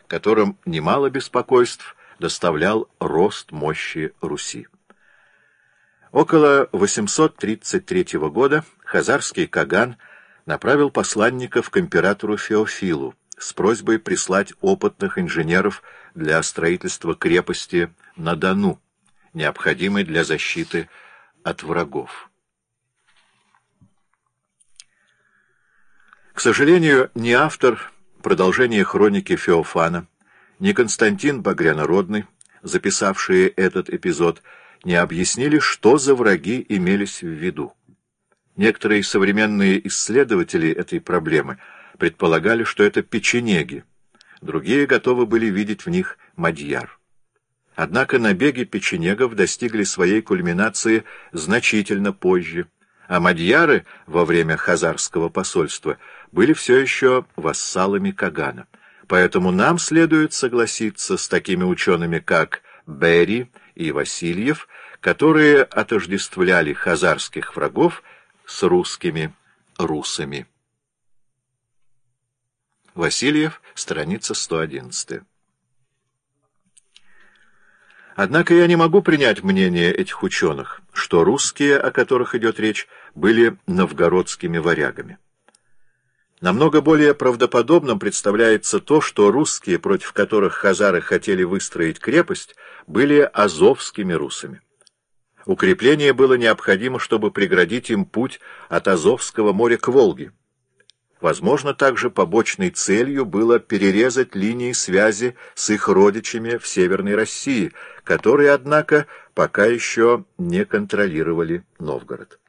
которым немало беспокойств доставлял рост мощи Руси. Около 833 года хазарский каган направил посланников к императору Феофилу с просьбой прислать опытных инженеров для строительства крепости на Дону, необходимой для защиты от врагов. К сожалению, ни автор продолжения хроники Феофана, ни Константин Багрянородный, записавшие этот эпизод, не объяснили, что за враги имелись в виду. Некоторые современные исследователи этой проблемы предполагали, что это печенеги, другие готовы были видеть в них мадьяр. Однако набеги печенегов достигли своей кульминации значительно позже, а мадьяры во время хазарского посольства были все еще вассалами Кагана. Поэтому нам следует согласиться с такими учеными, как Берри и Васильев, которые отождествляли хазарских врагов с русскими русами. Васильев, страница 111. Однако я не могу принять мнение этих ученых, что русские, о которых идет речь, были новгородскими варягами. Намного более правдоподобным представляется то, что русские, против которых хазары хотели выстроить крепость, были азовскими русами. Укрепление было необходимо, чтобы преградить им путь от Азовского моря к Волге. Возможно, также побочной целью было перерезать линии связи с их родичами в Северной России, которые, однако, пока еще не контролировали Новгород.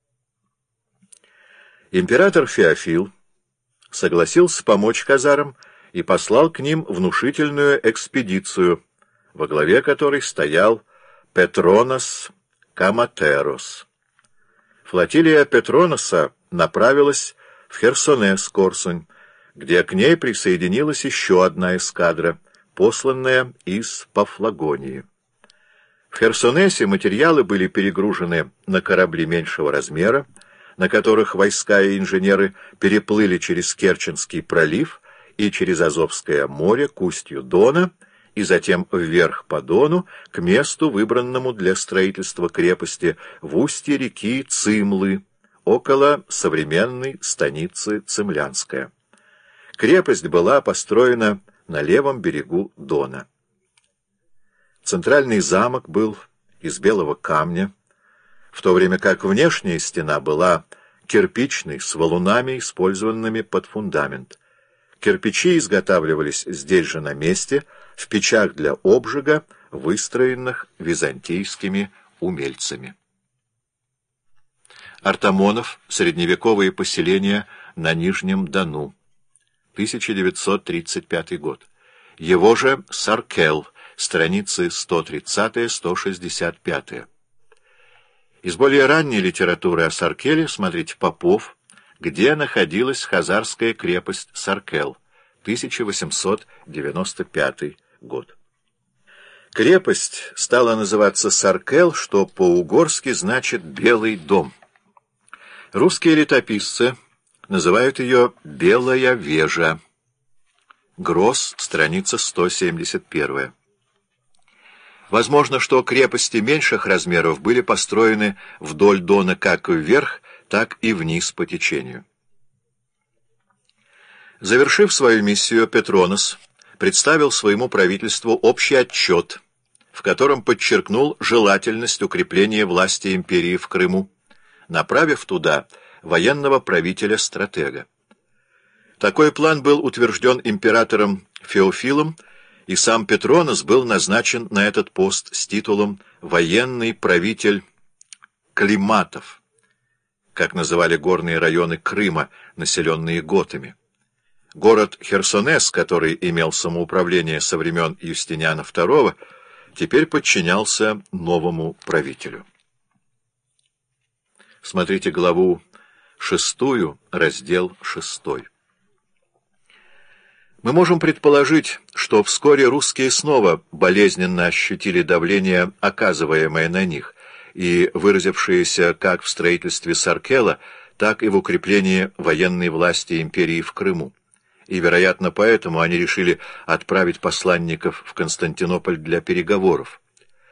Император Феофил согласился помочь хазарам и послал к ним внушительную экспедицию, во главе которой стоял Петронос Каматерос. Флотилия Петроноса направилась в Херсонес-Корсунь, где к ней присоединилась еще одна эскадра, посланная из Пафлагонии. В Херсонесе материалы были перегружены на корабли меньшего размера, на которых войска и инженеры переплыли через Керченский пролив и через Азовское море к устью Дона и затем вверх по Дону к месту, выбранному для строительства крепости в устье реки Цимлы, около современной станицы Цимлянская. Крепость была построена на левом берегу Дона. Центральный замок был из белого камня, в то время как внешняя стена была кирпичной, с валунами, использованными под фундамент. Кирпичи изготавливались здесь же на месте, в печах для обжига, выстроенных византийскими умельцами. Артамонов. Средневековые поселения на Нижнем Дону. 1935 год. Его же Саркел. Страницы 130-165. Из более ранней литературы о Саркеле смотрите Попов, где находилась хазарская крепость Саркел. 1895 год. Крепость стала называться Саркел, что по-угорски значит «белый дом». Русские летописцы называют ее «белая вежа». Гросс, страница 171. Возможно, что крепости меньших размеров были построены вдоль Дона как вверх, так и вниз по течению. Завершив свою миссию, Петронос представил своему правительству общий отчет, в котором подчеркнул желательность укрепления власти империи в Крыму, направив туда военного правителя-стратега. Такой план был утвержден императором Феофилом, и сам Петронос был назначен на этот пост с титулом «военный правитель Климатов», как называли горные районы Крыма, населенные готами. Город Херсонес, который имел самоуправление со времен Юстиниана II, теперь подчинялся новому правителю. Смотрите главу 6, раздел 6. Мы можем предположить, что вскоре русские снова болезненно ощутили давление, оказываемое на них, и выразившееся как в строительстве Саркела, так и в укреплении военной власти империи в Крыму. и, вероятно, поэтому они решили отправить посланников в Константинополь для переговоров.